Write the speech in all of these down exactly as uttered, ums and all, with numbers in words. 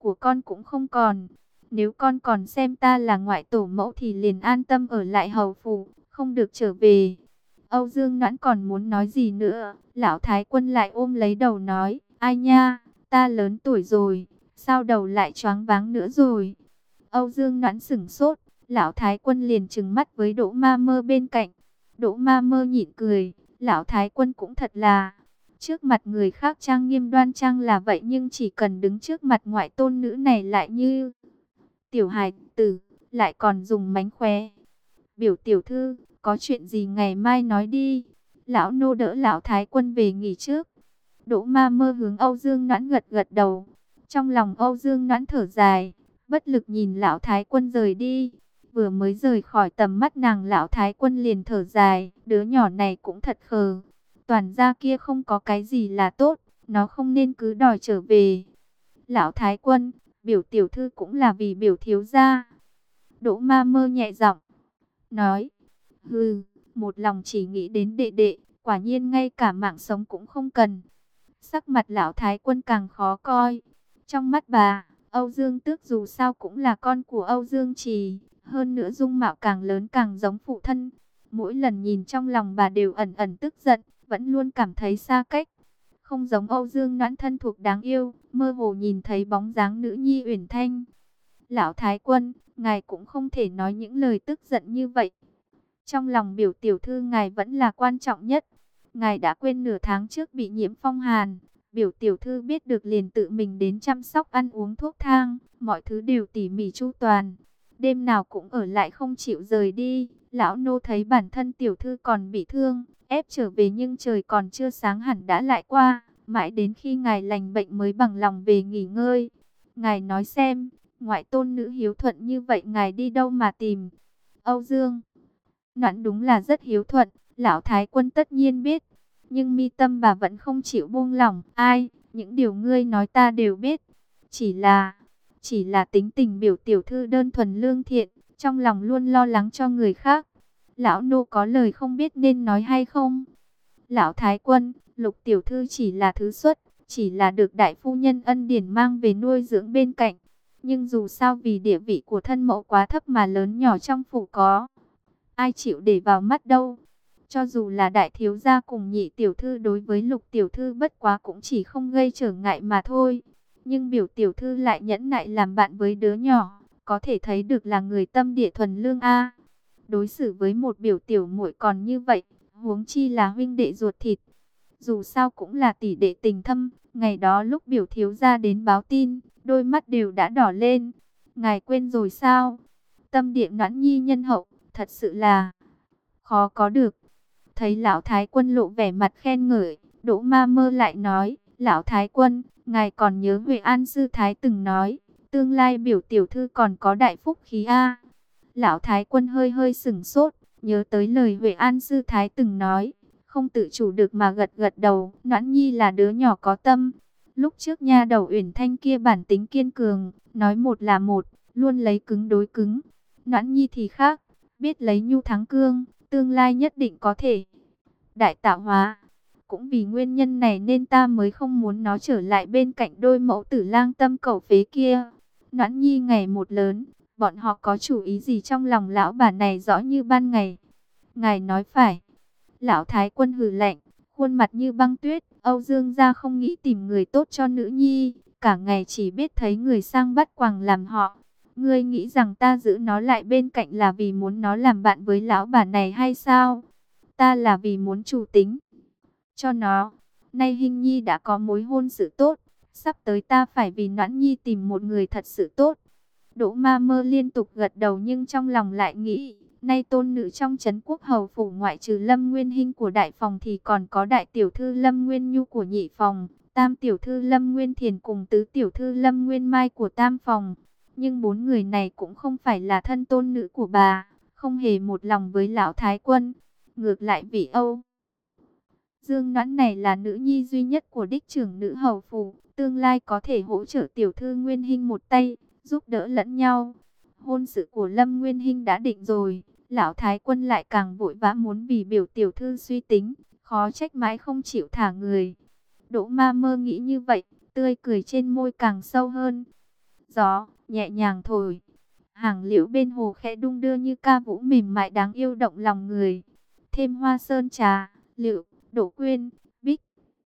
của con cũng không còn. Nếu con còn xem ta là ngoại tổ mẫu thì liền an tâm ở lại hầu phủ, không được trở về. Âu Dương Noãn còn muốn nói gì nữa, lão thái quân lại ôm lấy đầu nói, ai nha, ta lớn tuổi rồi, sao đầu lại choáng váng nữa rồi. Âu Dương Noãn sửng sốt, lão thái quân liền trừng mắt với Đỗ Ma Mơ bên cạnh. Đỗ Ma Mơ nhịn cười, lão thái quân cũng thật là, trước mặt người khác trang nghiêm đoan trang là vậy nhưng chỉ cần đứng trước mặt ngoại tôn nữ này lại như tiểu hài tử, lại còn dùng mánh khóe. Biểu tiểu thư, có chuyện gì ngày mai nói đi. Lão nô đỡ lão thái quân về nghỉ trước. Đỗ Ma Mơ hướng Âu Dương Noãn gật gật đầu. Trong lòng Âu Dương Noãn thở dài, bất lực nhìn lão thái quân rời đi. Vừa mới rời khỏi tầm mắt nàng, lão thái quân liền thở dài, đứa nhỏ này cũng thật khờ. Toàn gia kia không có cái gì là tốt, nó không nên cứ đòi trở về. Lão thái quân, biểu tiểu thư cũng là vì biểu thiếu gia. Đỗ Ma Mơ nhẹ giọng nói, hừ, một lòng chỉ nghĩ đến đệ đệ, quả nhiên ngay cả mạng sống cũng không cần. Sắc mặt lão thái quân càng khó coi. Trong mắt bà, Âu Dương Tước dù sao cũng là con của Âu Dương Trì, hơn nữa dung mạo càng lớn càng giống phụ thân. Mỗi lần nhìn trong lòng bà đều ẩn ẩn tức giận, vẫn luôn cảm thấy xa cách. Không giống Âu Dương Noãn thân thuộc đáng yêu, mơ hồ nhìn thấy bóng dáng nữ nhi Uyển Thanh. Lão thái quân, ngài cũng không thể nói những lời tức giận như vậy. Trong lòng biểu tiểu thư ngài vẫn là quan trọng nhất. Ngài đã quên nửa tháng trước bị nhiễm phong hàn. Biểu tiểu thư biết được liền tự mình đến chăm sóc ăn uống thuốc thang. Mọi thứ đều tỉ mỉ chu toàn. Đêm nào cũng ở lại không chịu rời đi. Lão nô thấy bản thân tiểu thư còn bị thương, ép trở về nhưng trời còn chưa sáng hẳn đã lại qua. Mãi đến khi ngài lành bệnh mới bằng lòng về nghỉ ngơi. Ngài nói xem, ngoại tôn nữ hiếu thuận như vậy ngài đi đâu mà tìm? Âu Dương Noãn đúng là rất hiếu thuận, lão thái quân tất nhiên biết. Nhưng mi tâm bà vẫn không chịu buông lỏng. Ai, những điều ngươi nói ta đều biết. Chỉ là, chỉ là tính tình biểu tiểu thư đơn thuần lương thiện, trong lòng luôn lo lắng cho người khác. Lão nô có lời không biết nên nói hay không? Lão thái quân, Lục tiểu thư chỉ là thứ xuất, chỉ là được đại phu nhân ân điển mang về nuôi dưỡng bên cạnh. Nhưng dù sao vì địa vị của thân mẫu quá thấp mà lớn nhỏ trong phủ có ai chịu để vào mắt đâu. Cho dù là đại thiếu gia cùng nhị tiểu thư đối với Lục tiểu thư bất quá cũng chỉ không gây trở ngại mà thôi. Nhưng biểu tiểu thư lại nhẫn nại làm bạn với đứa nhỏ, có thể thấy được là người tâm địa thuần lương a. Đối xử với một biểu tiểu muội còn như vậy, huống chi là huynh đệ ruột thịt. Dù sao cũng là tỷ đệ tình thâm, ngày đó lúc biểu thiếu gia đến báo tin, đôi mắt đều đã đỏ lên. Ngài quên rồi sao? Tâm địa Noãn nhi nhân hậu, thật sự là khó có được. Thấy lão thái quân lộ vẻ mặt khen ngợi, Đỗ Ma Mơ lại nói, lão thái quân, ngài còn nhớ Huệ An sư thái từng nói, tương lai biểu tiểu thư còn có đại phúc khí a. Lão thái quân hơi hơi sửng sốt, nhớ tới lời Huệ An sư thái từng nói, không tự chủ được mà gật gật đầu. Noãn nhi là đứa nhỏ có tâm. Lúc trước nha đầu Uyển Thanh kia bản tính kiên cường, nói một là một, luôn lấy cứng đối cứng. Noãn nhi thì khác, biết lấy nhu thắng cương, tương lai nhất định có thể đại tạo hóa. Cũng vì nguyên nhân này nên ta mới không muốn nó trở lại bên cạnh đôi mẫu tử lang tâm cầu phế kia. Noãn nhi ngày một lớn, bọn họ có chủ ý gì trong lòng lão bà này rõ như ban ngày. Ngài nói phải. Lão thái quân hừ lạnh, khuôn mặt như băng tuyết. Âu Dương gia không nghĩ tìm người tốt cho nữ nhi, cả ngày chỉ biết thấy người sang bắt quàng làm họ. Ngươi nghĩ rằng ta giữ nó lại bên cạnh là vì muốn nó làm bạn với lão bà này hay sao? Ta là vì muốn chủ tính cho nó. Nay Hinh Nhi đã có mối hôn sự tốt, sắp tới ta phải vì Noãn Nhi tìm một người thật sự tốt. Đỗ Ma Mơ liên tục gật đầu nhưng trong lòng lại nghĩ, nay tôn nữ trong trấn quốc hầu phủ ngoại trừ Lâm Nguyên Hinh của đại phòng thì còn có đại tiểu thư Lâm Nguyên Nhu của nhị phòng, tam tiểu thư Lâm Nguyên Thiền cùng tứ tiểu thư Lâm Nguyên Mai của tam phòng. Nhưng bốn người này cũng không phải là thân tôn nữ của bà, không hề một lòng với lão thái quân. Ngược lại vị Âu Dương Noãn này là nữ nhi duy nhất của đích trưởng nữ hầu phủ, tương lai có thể hỗ trợ tiểu thư Nguyên Hinh một tay, giúp đỡ lẫn nhau. Hôn sự của Lâm Nguyên Hinh đã định rồi, lão thái quân lại càng vội vã muốn vì biểu tiểu thư suy tính, khó trách mãi không chịu thả người. Đỗ Ma Mơ nghĩ như vậy, tươi cười trên môi càng sâu hơn. Gió nhẹ nhàng thổi, hàng liễu bên hồ khẽ đung đưa như ca vũ mềm mại đáng yêu động lòng người. Thêm hoa sơn trà, lựu, đỗ quyên, bích,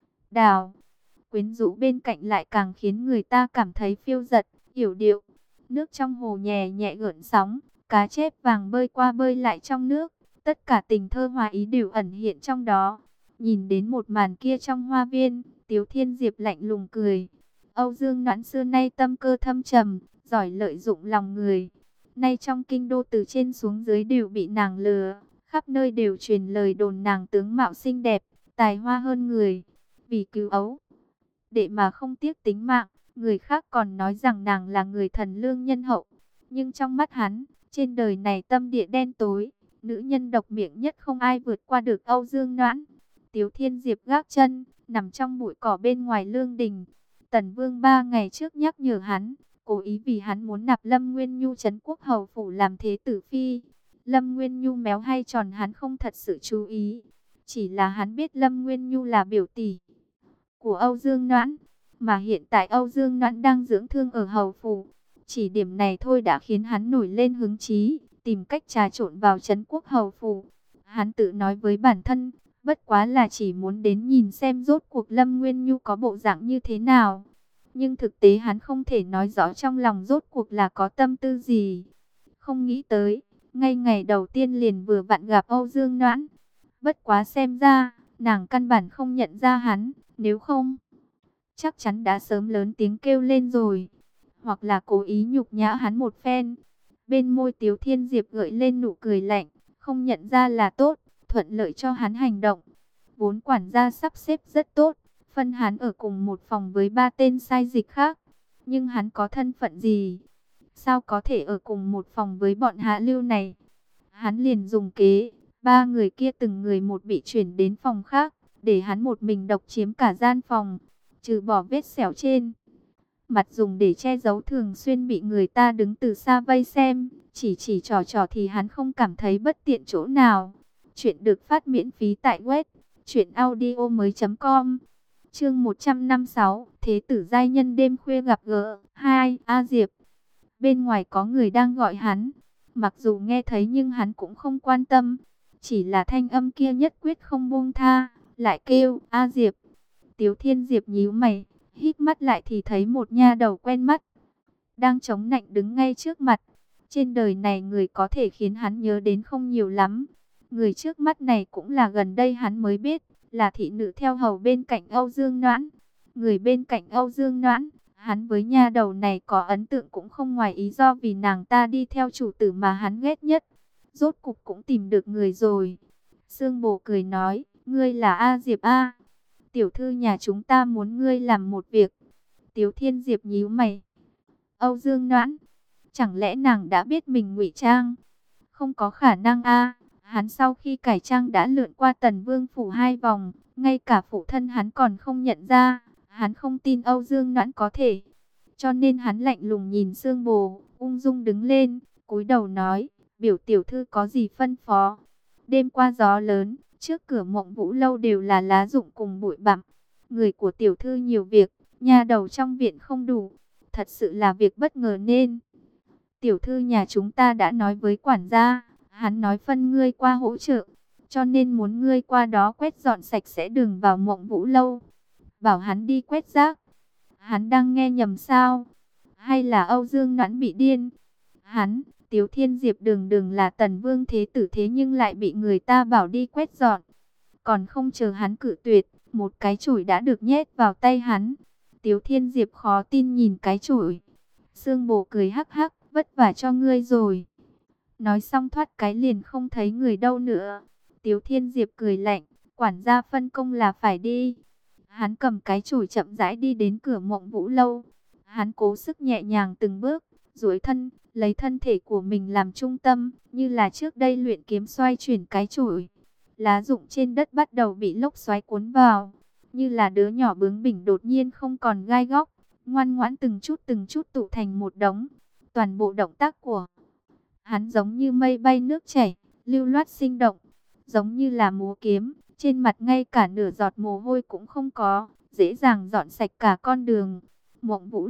đào, quyến rũ bên cạnh lại càng khiến người ta cảm thấy phiêu dật, yểu điệu. Nước trong hồ nhẹ nhẹ gợn sóng, cá chép vàng bơi qua bơi lại trong nước, tất cả tình thơ hòa ý đều ẩn hiện trong đó. Nhìn đến một màn kia trong hoa viên, Tiếu Thiên Diệp lạnh lùng cười. Âu Dương Noãn xưa nay tâm cơ thâm trầm, giỏi lợi dụng lòng người. Nay trong kinh đô từ trên xuống dưới đều bị nàng lừa, khắp nơi đều truyền lời đồn nàng tướng mạo xinh đẹp, tài hoa hơn người. Vì cứu ấu đệ mà không tiếc tính mạng, người khác còn nói rằng nàng là người thần lương nhân hậu. Nhưng trong mắt hắn, trên đời này tâm địa đen tối, nữ nhân độc miệng nhất không ai vượt qua được Âu Dương Noãn. Tiếu Thiên Diệp gác chân, nằm trong bụi cỏ bên ngoài lương đình. Tần Vương ba ngày trước nhắc nhở hắn, cố ý vì hắn muốn nạp Lâm Nguyên Nhu trấn quốc hầu phủ làm thế tử phi. Lâm Nguyên Nhu méo hay tròn hắn không thật sự chú ý. Chỉ là hắn biết Lâm Nguyên Nhu là biểu tỷ của Âu Dương Noãn, mà hiện tại Âu Dương Noãn đang dưỡng thương ở hầu phủ. Chỉ điểm này thôi đã khiến hắn nổi lên hứng chí, tìm cách trà trộn vào trấn quốc hầu phủ. Hắn tự nói với bản thân, bất quá là chỉ muốn đến nhìn xem rốt cuộc Lâm Nguyên Nhu có bộ dạng như thế nào. Nhưng thực tế hắn không thể nói rõ trong lòng rốt cuộc là có tâm tư gì. Không nghĩ tới, ngay ngày đầu tiên liền vừa vặn gặp Âu Dương Noãn. Bất quá xem ra, nàng căn bản không nhận ra hắn, nếu không, chắc chắn đã sớm lớn tiếng kêu lên rồi. Hoặc là cố ý nhục nhã hắn một phen. Bên môi Tiếu Thiên Diệp gợi lên nụ cười lạnh, không nhận ra là tốt, thuận lợi cho hắn hành động. Vốn quản gia sắp xếp rất tốt, phân hắn ở cùng một phòng với ba tên sai dịch khác. Nhưng hắn có thân phận gì? Sao có thể ở cùng một phòng với bọn hạ lưu này? Hắn liền dùng kế, ba người kia từng người một bị chuyển đến phòng khác, để hắn một mình độc chiếm cả gian phòng, trừ bỏ vết sẹo trên mặt dùng để che giấu thường xuyên bị người ta đứng từ xa vây xem, chỉ chỉ trò trò thì hắn không cảm thấy bất tiện chỗ nào. Chuyện được phát miễn phí tại web truyện audio mới.com. Chương một trăm năm mươi sáu, Thế tử giai nhân đêm khuya gặp gỡ. Hai, A Diệp. Bên ngoài có người đang gọi hắn, mặc dù nghe thấy nhưng hắn cũng không quan tâm, chỉ là thanh âm kia nhất quyết không buông tha, lại kêu, A Diệp. Tiếu Thiên Diệp nhíu mày, híp mắt lại thì thấy một nha đầu quen mắt, đang chống nạnh đứng ngay trước mặt. Trên đời này người có thể khiến hắn nhớ đến không nhiều lắm. Người trước mắt này cũng là gần đây hắn mới biết, là thị nữ theo hầu bên cạnh Âu Dương Noãn. Người bên cạnh Âu Dương Noãn, hắn với nha đầu này có ấn tượng cũng không ngoài ý do vì nàng ta đi theo chủ tử mà hắn ghét nhất. Rốt cục cũng tìm được người rồi. Sương Bồ cười nói, ngươi là A Diệp A. Tiểu thư nhà chúng ta muốn ngươi làm một việc. Tiếu Thiên Diệp nhíu mày. Âu Dương Noãn, chẳng lẽ nàng đã biết mình ngụy trang? Không có khả năng a. Hắn sau khi cải trang đã lượn qua Tần Vương phủ hai vòng, ngay cả phụ thân hắn còn không nhận ra. Hắn không tin Âu Dương Noãn có thể. Cho nên hắn lạnh lùng nhìn Sương Bồ, ung dung đứng lên, cúi đầu nói, biểu tiểu thư có gì phân phó. Đêm qua gió lớn, trước cửa Mộng Vũ lâu đều là lá rụng cùng bụi bặm. Người của tiểu thư nhiều việc, nhà đầu trong viện không đủ, thật sự là việc bất ngờ nên tiểu thư nhà chúng ta đã nói với quản gia, hắn nói phân ngươi qua hỗ trợ, cho nên muốn ngươi qua đó quét dọn sạch sẽ đường vào Mộng Vũ lâu. Bảo hắn đi quét rác. Hắn đang nghe nhầm sao? Hay là Âu Dương Noãn bị điên? Hắn, Tiếu Thiên Diệp đường đường là Tần Vương thế tử thế nhưng lại bị người ta bảo đi quét dọn. Còn không chờ hắn cự tuyệt, một cái chổi đã được nhét vào tay hắn. Tiếu Thiên Diệp khó tin nhìn cái chổi. Sương Bồ cười hắc hắc, vất vả cho ngươi rồi. Nói xong thoát cái liền không thấy người đâu nữa. Tiếu Thiên Diệp cười lạnh, quản gia phân công là phải đi. Hắn cầm cái chổi chậm rãi đi đến cửa Mộng Vũ lâu. Hắn cố sức nhẹ nhàng từng bước, duỗi thân, lấy thân thể của mình làm trung tâm, như là trước đây luyện kiếm xoay chuyển cái chổi. Lá rụng trên đất bắt đầu bị lốc xoáy cuốn vào, như là đứa nhỏ bướng bỉnh đột nhiên không còn gai góc, ngoan ngoãn từng chút từng chút tụ thành một đống. Toàn bộ động tác của hắn giống như mây bay nước chảy, lưu loát sinh động, giống như là múa kiếm, trên mặt ngay cả nửa giọt mồ hôi cũng không có, dễ dàng dọn sạch cả con đường. Mộng Vũ lâu,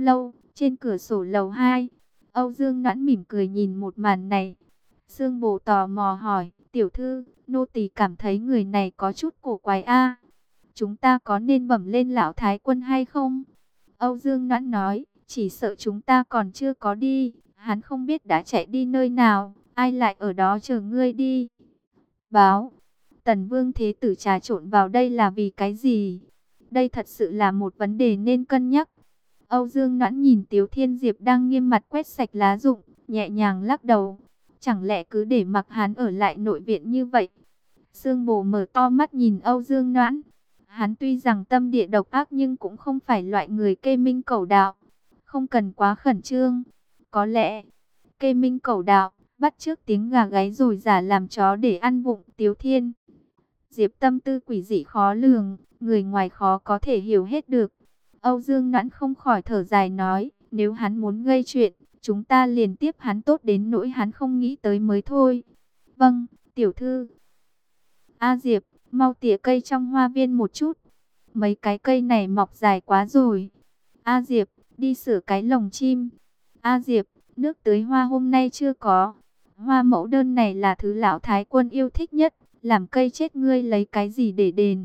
Trên cửa sổ lầu hai, Âu Dương Noãn mỉm cười nhìn một màn này. Sương Bồ tò mò hỏi, tiểu thư, nô tỳ cảm thấy người này có chút cổ quái a. Chúng ta có nên bẩm lên lão thái quân hay không? Âu Dương Noãn nói, chỉ sợ chúng ta còn chưa có đi. Hắn không biết đã chạy đi nơi nào, ai lại ở đó chờ ngươi đi. Báo, Tần Vương Thế Tử trà trộn vào đây là vì cái gì? Đây thật sự là một vấn đề nên cân nhắc. Âu Dương Noãn nhìn Tiếu Thiên Diệp đang nghiêm mặt quét sạch lá rụng, nhẹ nhàng lắc đầu. Chẳng lẽ cứ để mặc hắn ở lại nội viện như vậy? Sương Bồ mở to mắt nhìn Âu Dương Noãn. Hắn tuy rằng tâm địa độc ác nhưng cũng không phải loại người kê minh cẩu đạo. Không cần quá khẩn trương. Có lẽ, kê minh cẩu đạo, bắt chước tiếng gà gáy rồi giả làm chó để ăn vụng. Tiếu Thiên Diệp tâm tư quỷ dị khó lường, người ngoài khó có thể hiểu hết được. Âu Dương Noãn không khỏi thở dài nói, nếu hắn muốn gây chuyện, chúng ta liền tiếp hắn tốt đến nỗi hắn không nghĩ tới mới thôi. Vâng, tiểu thư. A Diệp, mau tỉa cây trong hoa viên một chút. Mấy cái cây này mọc dài quá rồi. A Diệp, đi sửa cái lồng chim. A Diệp, nước tưới hoa hôm nay chưa có. Hoa mẫu đơn này là thứ lão thái quân yêu thích nhất. Làm cây chết ngươi lấy cái gì để đền?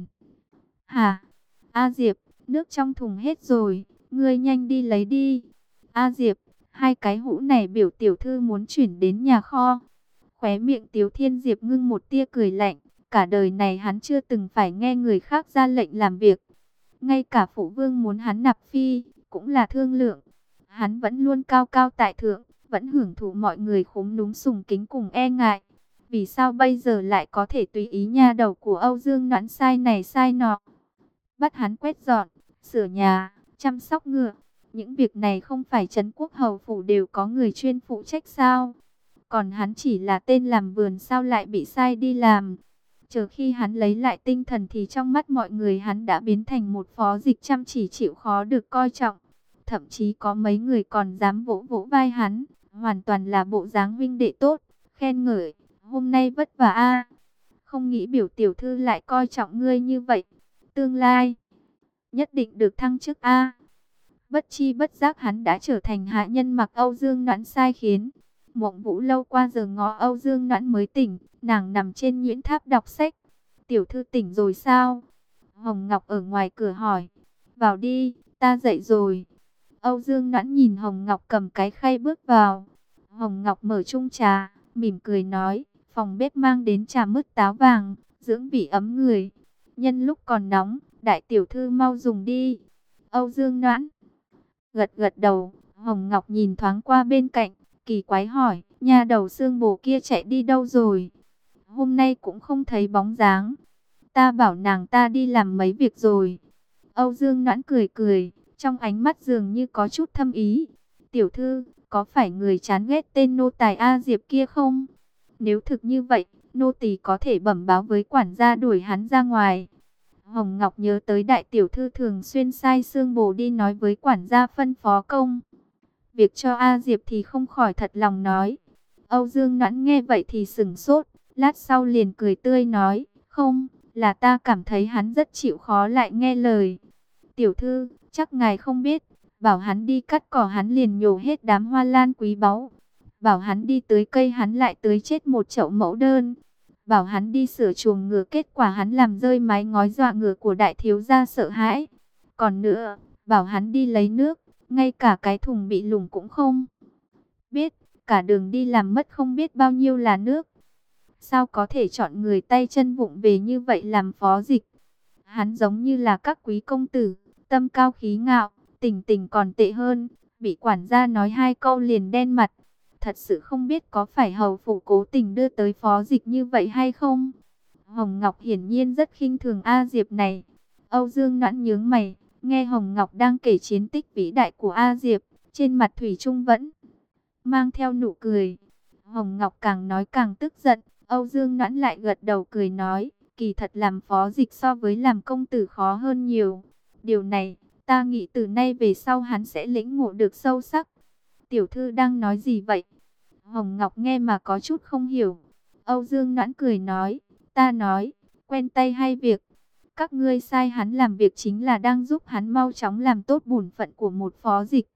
Hả? A Diệp, nước trong thùng hết rồi. Ngươi nhanh đi lấy đi. A Diệp, hai cái hũ này biểu tiểu thư muốn chuyển đến nhà kho. Khóe miệng Tiếu Thiên Diệp ngưng một tia cười lạnh. Cả đời này hắn chưa từng phải nghe người khác ra lệnh làm việc. Ngay cả phụ vương muốn hắn nạp phi, cũng là thương lượng. Hắn vẫn luôn cao cao tại thượng, vẫn hưởng thụ mọi người khúm núm sùng kính cùng e ngại. Vì sao bây giờ lại có thể tùy ý nha đầu của Âu Dương Noãn sai này sai nọ? Bắt hắn quét dọn, sửa nhà, chăm sóc ngựa. Những việc này không phải Trấn Quốc hầu phủ đều có người chuyên phụ trách sao? Còn hắn chỉ là tên làm vườn sao lại bị sai đi làm? Chờ khi hắn lấy lại tinh thần thì trong mắt mọi người hắn đã biến thành một phó dịch chăm chỉ chịu khó được coi trọng. Thậm chí có mấy người còn dám vỗ vỗ vai hắn, hoàn toàn là bộ dáng vinh đệ tốt, khen ngợi, hôm nay vất vả a. Không nghĩ biểu tiểu thư lại coi trọng ngươi như vậy, tương lai nhất định được thăng chức a. Bất chi bất giác hắn đã trở thành hạ nhân mặc Âu Dương Noãn sai khiến. Mộng Vũ lâu qua giờ ngó Âu Dương Noãn mới tỉnh, nàng nằm trên nhuyễn tháp đọc sách. Tiểu thư tỉnh rồi sao? Hồng Ngọc ở ngoài cửa hỏi. Vào đi, ta dậy rồi. Âu Dương Noãn nhìn Hồng Ngọc cầm cái khay bước vào. Hồng Ngọc mở chung trà, mỉm cười nói, phòng bếp mang đến trà mứt táo vàng, dưỡng vị ấm người. Nhân lúc còn nóng, đại tiểu thư mau dùng đi. Âu Dương Noãn gật gật đầu. Hồng Ngọc nhìn thoáng qua bên cạnh, kỳ quái hỏi, nhà đầu Sương Bồ kia chạy đi đâu rồi? Hôm nay cũng không thấy bóng dáng. Ta bảo nàng ta đi làm mấy việc rồi. Âu Dương Noãn cười cười, trong ánh mắt dường như có chút thâm ý. Tiểu thư, có phải người chán ghét tên nô tài A Diệp kia không? Nếu thực như vậy, nô tỳ có thể bẩm báo với quản gia đuổi hắn ra ngoài. Hồng Ngọc nhớ tới đại tiểu thư thường xuyên sai Sương Bồ đi nói với quản gia phân phó công việc cho A Diệp thì không khỏi thật lòng nói. Âu Dương Noãn nghe vậy thì sừng sốt, lát sau liền cười tươi nói, không, là ta cảm thấy hắn rất chịu khó lại nghe lời. Tiểu thư, chắc ngài không biết, bảo hắn đi cắt cỏ hắn liền nhổ hết đám hoa lan quý báu. Bảo hắn đi tưới cây hắn lại tưới chết một chậu mẫu đơn. Bảo hắn đi sửa chuồng ngựa kết quả hắn làm rơi mái ngói dọa ngựa của đại thiếu gia sợ hãi. Còn nữa, bảo hắn đi lấy nước, ngay cả cái thùng bị lủng cũng không biết, cả đường đi làm mất không biết bao nhiêu là nước. Sao có thể chọn người tay chân vụng về như vậy làm phó dịch? Hắn giống như là các quý công tử, tâm cao khí ngạo, tình tình còn tệ hơn, bị quản gia nói hai câu liền đen mặt. Thật sự không biết có phải hầu phủ cố tình đưa tới phó dịch như vậy hay không? Hồng Ngọc hiển nhiên rất khinh thường A Diệp này. Âu Dương Noãn nhướng mày, nghe Hồng Ngọc đang kể chiến tích vĩ đại của A Diệp, trên mặt thủy chung vẫn mang theo nụ cười. Hồng Ngọc càng nói càng tức giận, Âu Dương Noãn lại gật đầu cười nói, kỳ thật làm phó dịch so với làm công tử khó hơn nhiều. Điều này, ta nghĩ từ nay về sau hắn sẽ lĩnh ngộ được sâu sắc. Tiểu thư đang nói gì vậy? Hồng Ngọc nghe mà có chút không hiểu. Âu Dương Noãn cười nói, ta nói, quen tay hay việc. Các ngươi sai hắn làm việc chính là đang giúp hắn mau chóng làm tốt bổn phận của một phó dịch.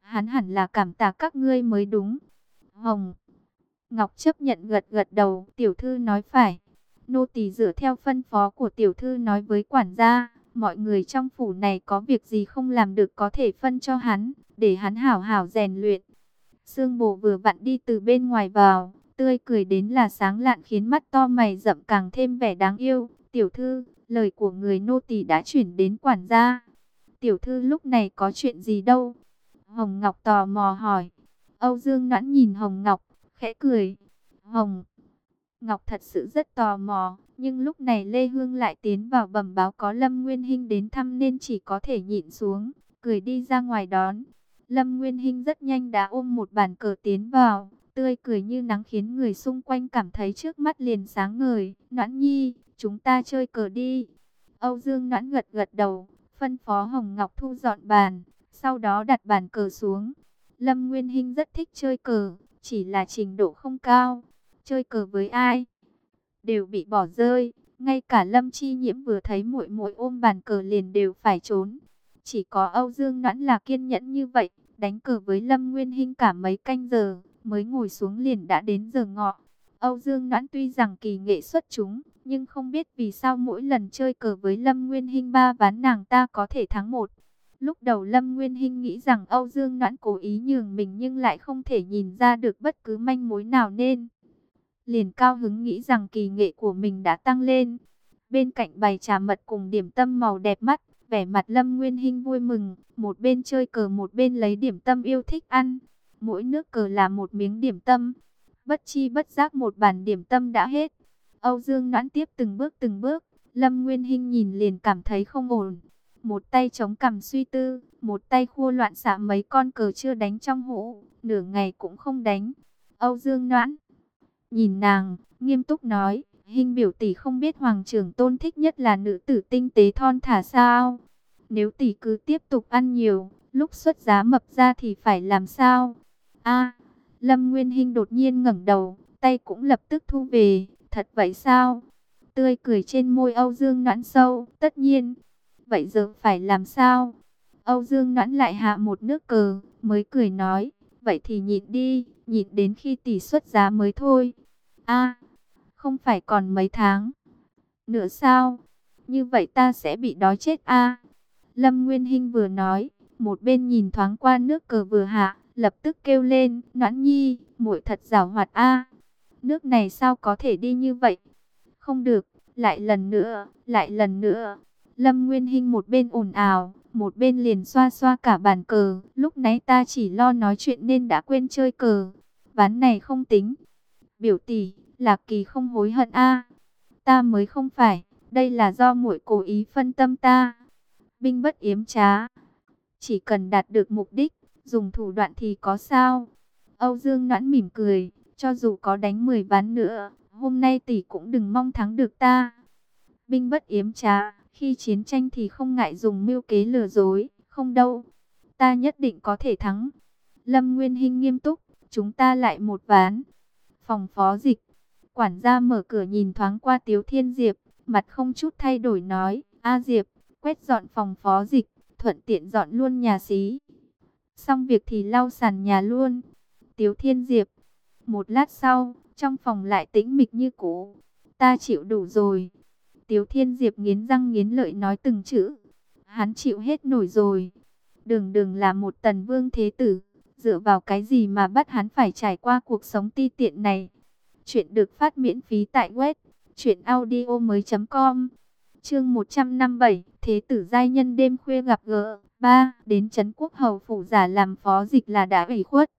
hắn hẳn là cảm tạ các ngươi mới đúng. Hồng Ngọc chấp nhận gật gật đầu, tiểu thư nói phải. Nô tỳ dựa theo phân phó của tiểu thư nói với quản gia, mọi người trong phủ này có việc gì không làm được có thể phân cho hắn, để hắn hảo hảo rèn luyện. Sương Bồ vừa vặn đi từ bên ngoài vào, tươi cười đến là sáng lạn khiến mắt to mày rậm càng thêm vẻ đáng yêu. Tiểu thư, lời của người nô tỳ đã chuyển đến quản gia. Tiểu thư lúc này có chuyện gì đâu? Hồng Ngọc tò mò hỏi. Âu Dương Noãn nhìn Hồng Ngọc, khẽ cười. Hồng Ngọc thật sự rất tò mò, nhưng lúc này Lê Hương lại tiến vào bẩm báo có Lâm Nguyên Hinh đến thăm nên chỉ có thể nhịn xuống, cười đi ra ngoài đón. Lâm Nguyên Hinh rất nhanh đã ôm một bàn cờ tiến vào, tươi cười như nắng khiến người xung quanh cảm thấy trước mắt liền sáng ngời. Noãn nhi, chúng ta chơi cờ đi. Âu Dương Noãn gật gật đầu, phân phó Hồng Ngọc thu dọn bàn, sau đó đặt bàn cờ xuống. Lâm Nguyên Hinh rất thích chơi cờ, chỉ là trình độ không cao. Chơi cờ với ai đều bị bỏ rơi, ngay cả Lâm Chi Nhiễm vừa thấy muội muội ôm bàn cờ liền đều phải trốn. Chỉ có Âu Dương Noãn là kiên nhẫn như vậy, đánh cờ với Lâm Nguyên Hinh cả mấy canh giờ, mới ngồi xuống liền đã đến giờ ngọ. Âu Dương Noãn tuy rằng kỳ nghệ xuất chúng, nhưng không biết vì sao mỗi lần chơi cờ với Lâm Nguyên Hinh ba ván nàng ta có thể thắng một. Lúc đầu Lâm Nguyên Hinh nghĩ rằng Âu Dương Noãn cố ý nhường mình nhưng lại không thể nhìn ra được bất cứ manh mối nào nên liền cao hứng nghĩ rằng kỳ nghệ của mình đã tăng lên. Bên cạnh bày trà mật cùng điểm tâm màu đẹp mắt, vẻ mặt Lâm Nguyên Hinh vui mừng, một bên chơi cờ một bên lấy điểm tâm yêu thích ăn. Mỗi nước cờ là một miếng điểm tâm, bất chi bất giác một bàn điểm tâm đã hết. Âu Dương Noãn tiếp từng bước từng bước, Lâm Nguyên Hinh nhìn liền cảm thấy không ổn. Một tay chống cằm suy tư, một tay khua loạn xạ mấy con cờ chưa đánh trong hũ, nửa ngày cũng không đánh. Âu Dương Noãn nhìn nàng, nghiêm túc nói, Hinh biểu tỷ không biết hoàng trưởng tôn thích nhất là nữ tử tinh tế thon thả sao? Nếu tỷ cứ tiếp tục ăn nhiều, lúc xuất giá mập ra thì phải làm sao? A, Lâm Nguyên Hinh đột nhiên ngẩng đầu, tay cũng lập tức thu về, thật vậy sao? Tươi cười trên môi Âu Dương Noãn sâu, tất nhiên. Vậy giờ phải làm sao? Âu Dương Noãn lại hạ một nước cờ, mới cười nói, vậy thì nhịn đi, nhịn đến khi tỷ xuất giá mới thôi. A, không phải còn mấy tháng nữa sao? Như vậy ta sẽ bị đói chết a. Lâm Nguyên Hinh vừa nói, một bên nhìn thoáng qua nước cờ vừa hạ, lập tức kêu lên, Noãn nhi, muội thật giàu hoạt a. Nước này sao có thể đi như vậy? Không được, lại lần nữa, lại lần nữa. Lâm Nguyên Hinh một bên ồn ào, một bên liền xoa xoa cả bàn cờ. Lúc nãy ta chỉ lo nói chuyện nên đã quên chơi cờ. Ván này không tính. Biểu tỷ, Lạc Kỳ không hối hận a. Ta mới không phải, đây là do muội cố ý phân tâm ta. Binh bất yếm trá, chỉ cần đạt được mục đích, dùng thủ đoạn thì có sao? Âu Dương Noãn mỉm cười, cho dù có đánh mười ván nữa, hôm nay tỷ cũng đừng mong thắng được ta. Binh bất yếm trá, khi chiến tranh thì không ngại dùng mưu kế lừa dối, không đâu. Ta nhất định có thể thắng. Lâm Nguyên Hinh nghiêm túc, chúng ta lại một ván. Phòng phó dịch, quản gia mở cửa nhìn thoáng qua Tiếu Thiên Diệp, mặt không chút thay đổi nói, A Diệp, quét dọn phòng phó dịch, thuận tiện dọn luôn nhà xí. Xong việc thì lau sàn nhà luôn. Tiếu Thiên Diệp, một lát sau, trong phòng lại tĩnh mịch như cũ. Ta chịu đủ rồi. Tiếu Thiên Diệp nghiến răng nghiến lợi nói từng chữ. Hắn chịu hết nổi rồi. Đường đường là một tần vương thế tử, dựa vào cái gì mà bắt hắn phải trải qua cuộc sống ti tiện này. Chuyện được phát miễn phí tại web truyện audio mới chấm com. Chương một trăm năm mươi bảy, Thế tử giai nhân đêm khuya gặp gỡ. Ba, đến trấn quốc hầu phủ giả làm phó dịch là đã ủy khuất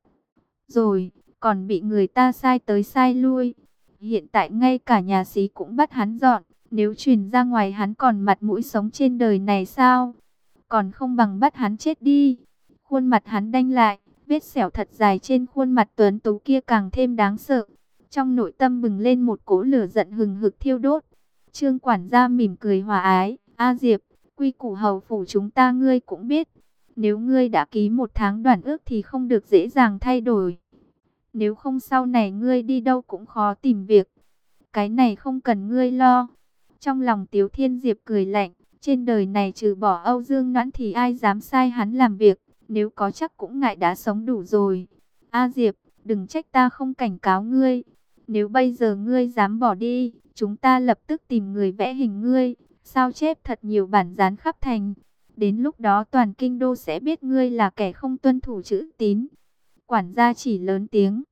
rồi, còn bị người ta sai tới sai lui. Hiện tại ngay cả nhà xí cũng bắt hắn dọn, nếu truyền ra ngoài hắn còn mặt mũi sống trên đời này sao? Còn không bằng bắt hắn chết đi. Khuôn mặt hắn đanh lại, vết sẹo thật dài trên khuôn mặt tuấn tú kia càng thêm đáng sợ. Trong nội tâm bừng lên một cỗ lửa giận hừng hực thiêu đốt. Trương quản gia mỉm cười hòa ái, A Diệp, quy củ hầu phủ chúng ta ngươi cũng biết. Nếu ngươi đã ký một tháng đoàn ước thì không được dễ dàng thay đổi. Nếu không sau này ngươi đi đâu cũng khó tìm việc. Cái này không cần ngươi lo. Trong lòng Tiếu Thiên Diệp cười lạnh, trên đời này trừ bỏ Âu Dương Noãn thì ai dám sai hắn làm việc. nếu có chắc cũng ngại đã sống đủ rồi. A Diệp, đừng trách ta không cảnh cáo ngươi. Nếu bây giờ ngươi dám bỏ đi, chúng ta lập tức tìm người vẽ hình ngươi, sao chép thật nhiều bản dán khắp thành. Đến lúc đó toàn kinh đô sẽ biết ngươi là kẻ không tuân thủ chữ tín. Quản gia chỉ lớn tiếng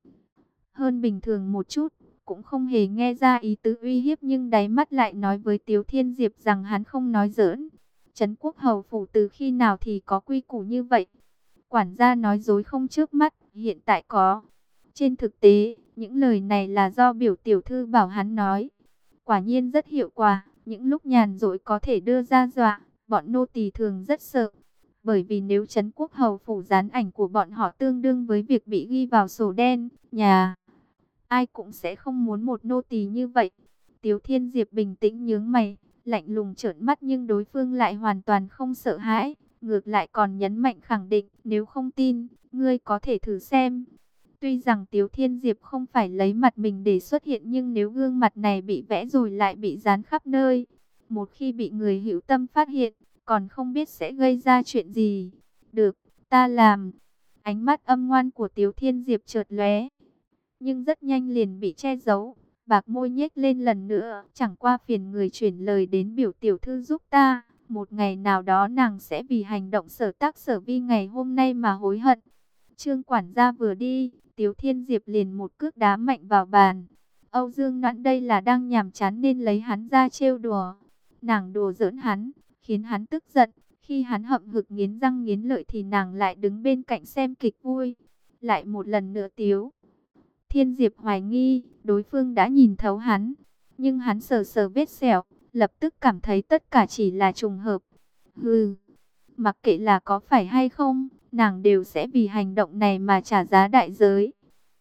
hơn bình thường một chút, cũng không hề nghe ra ý tứ uy hiếp, nhưng đáy mắt lại nói với Tiếu Thiên Diệp rằng hắn không nói giỡn. Trấn Quốc hầu phủ từ khi nào thì có quy củ như vậy? Quản gia nói dối không trước mắt, hiện tại có. Trên thực tế, những lời này là do biểu tiểu thư bảo hắn nói. Quả nhiên rất hiệu quả, những lúc nhàn rỗi có thể đưa ra dọa, bọn nô tỳ thường rất sợ. Bởi vì nếu Trấn Quốc hầu phủ dán ảnh của bọn họ tương đương với việc bị ghi vào sổ đen, nhà ai cũng sẽ không muốn một nô tỳ như vậy. Tiếu Thiên Diệp bình tĩnh nhướng mày, lạnh lùng trợn mắt, nhưng đối phương lại hoàn toàn không sợ hãi, ngược lại còn nhấn mạnh khẳng định, nếu không tin, ngươi có thể thử xem. Tuy rằng Tiếu Thiên Diệp không phải lấy mặt mình để xuất hiện, nhưng nếu gương mặt này bị vẽ rồi lại bị dán khắp nơi, một khi bị người hữu tâm phát hiện, còn không biết sẽ gây ra chuyện gì. Được, ta làm. Ánh mắt âm ngoan của Tiếu Thiên Diệp chợt lóe, nhưng rất nhanh liền bị che giấu. Bạc môi nhếch lên lần nữa, chẳng qua phiền người chuyển lời đến biểu tiểu thư giúp ta. Một ngày nào đó nàng sẽ vì hành động sở tác sở vi ngày hôm nay mà hối hận. Trương quản gia vừa đi, Tiếu Thiên Diệp liền một cước đá mạnh vào bàn. Âu Dương Noãn đây là đang nhàm chán nên lấy hắn ra trêu đùa. Nàng đùa giỡn hắn, khiến hắn tức giận. Khi hắn hậm hực nghiến răng nghiến lợi thì nàng lại đứng bên cạnh xem kịch vui. Lại một lần nữa Tiếu Thiên Diệp hoài nghi, đối phương đã nhìn thấu hắn. Nhưng hắn sờ sờ vết sẹo, lập tức cảm thấy tất cả chỉ là trùng hợp. Hừ, mặc kệ là có phải hay không, nàng đều sẽ vì hành động này mà trả giá đại giới.